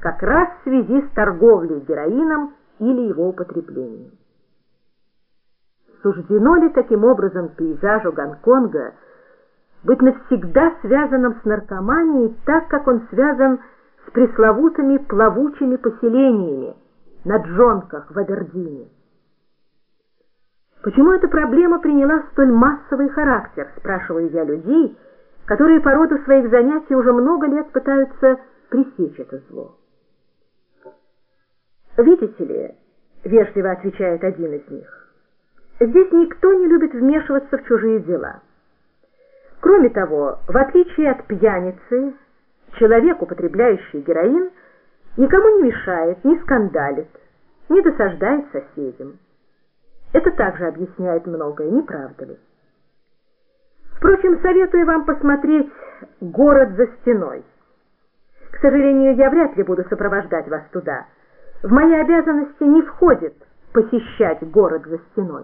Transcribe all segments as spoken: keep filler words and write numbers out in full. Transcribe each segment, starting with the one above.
как раз в связи с торговлей героином или его употреблением. Суждено ли таким образом пейзажу Гонконга быть навсегда связанным с наркоманией, так как он связан с пресловутыми плавучими поселениями на джонках в Абердине? Почему эта проблема приняла столь массовый характер, спрашиваю я людей, которые по роду своих занятий уже много лет пытаются пресечь это зло. «Видите ли, — вежливо отвечает один из них, — здесь никто не любит вмешиваться в чужие дела. Кроме того, в отличие от пьяницы, человек, употребляющий героин, никому не мешает, не скандалит, не досаждает соседям. Это также объясняет многое, не правда ли? Впрочем, советую вам посмотреть «Город за стеной». К сожалению, я вряд ли буду сопровождать вас туда. В мои обязанности не входит посещать город за стеной.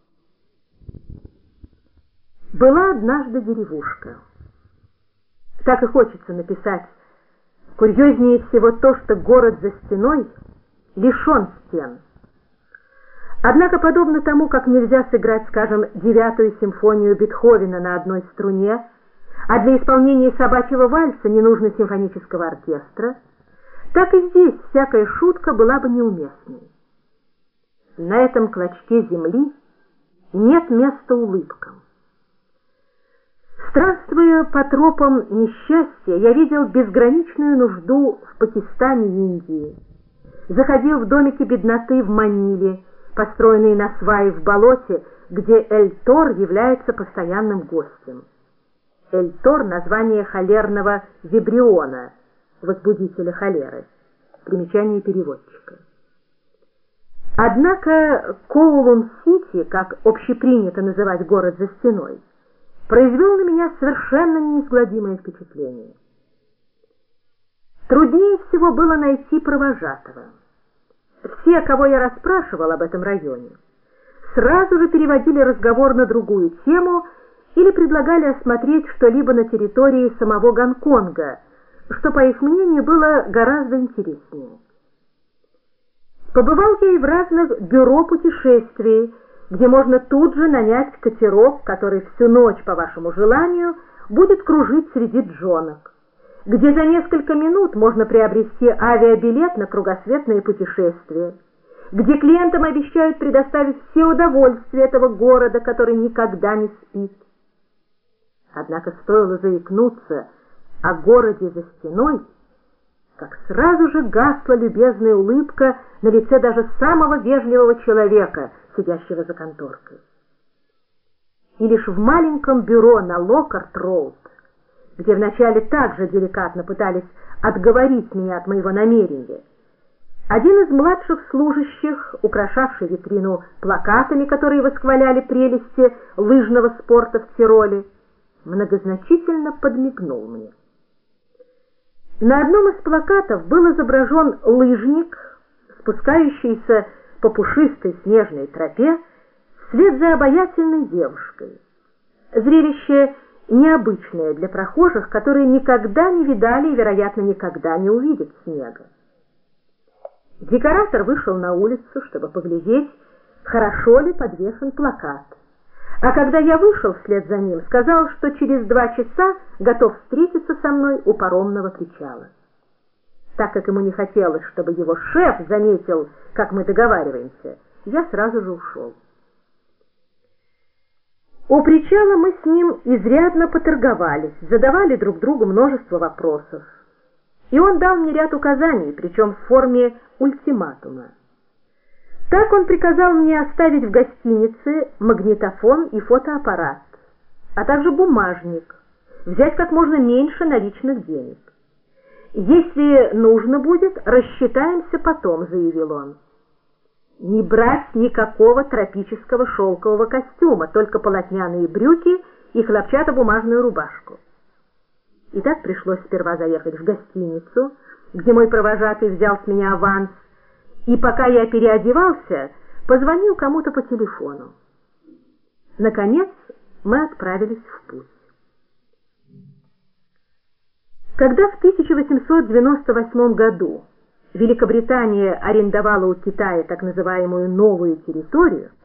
Была однажды деревушка. Так и хочется написать. Курьезнее всего то, что город за стеной лишен стен. Однако, подобно тому, как нельзя сыграть, скажем, девятую симфонию Бетховена на одной струне, а для исполнения собачьего вальса не нужно симфонического оркестра, так и здесь всякая шутка была бы неуместной. На этом клочке земли нет места улыбкам. Странствуя по тропам несчастья, я видел безграничную нужду в Пакистане и Индии, заходил в домики бедноты в Маниле, построенные на свае в болоте, где Эль-Тор является постоянным гостем. Эль-Тор — название холерного вибриона, возбудителя холеры. Примечание переводчика. Однако Коулун-Сити, как общепринято называть город за стеной, произвел на меня совершенно неизгладимое впечатление. Труднее всего было найти провожатого. Все, кого я расспрашивал об этом районе, сразу же переводили разговор на другую тему или предлагали осмотреть что-либо на территории самого Гонконга, что, по их мнению, было гораздо интереснее. Побывал я и в разных бюро путешествий, где можно тут же нанять катерок, который всю ночь, по вашему желанию, будет кружить среди джонок, где за несколько минут можно приобрести авиабилет на кругосветное путешествие, где клиентам обещают предоставить все удовольствия этого города, который никогда не спит. Однако стоило заикнуться о городе за стеной, как сразу же гасла любезная улыбка на лице даже самого вежливого человека, сидящего за конторкой. И лишь в маленьком бюро на Локарт-Роуд, где вначале также деликатно пытались отговорить меня от моего намерения, один из младших служащих, украшавший витрину плакатами, которые восхваляли прелести лыжного спорта в Тироле, многозначительно подмигнул мне. На одном из плакатов был изображен лыжник, спускающийся по пушистой снежной тропе вслед за обаятельной девушкой. Зрелище необычное для прохожих, которые никогда не видали и, вероятно, никогда не увидят снега. Декоратор вышел на улицу, чтобы поглядеть, хорошо ли подвешен плакат. А когда я вышел вслед за ним, сказал, что через два часа готов встретиться со мной у паромного причала. Так как ему не хотелось, чтобы его шеф заметил, как мы договариваемся, я сразу же ушел. У причала мы с ним изрядно поторговались, задавали друг другу множество вопросов. И он дал мне ряд указаний, причем в форме ультиматума. Так он приказал мне оставить в гостинице магнитофон и фотоаппарат, а также бумажник, взять как можно меньше наличных денег. «Если нужно будет, рассчитаемся потом», — заявил он. Не брать никакого тропического шелкового костюма, только полотняные брюки и хлопчатобумажную рубашку. И так пришлось сперва заехать в гостиницу, где мой провожатый взял с меня аванс, и пока я переодевался, позвонил кому-то по телефону. Наконец мы отправились в путь. Когда в тысяча восемьсот девяносто восьмом году Великобритания арендовала у Китая так называемую новую территорию,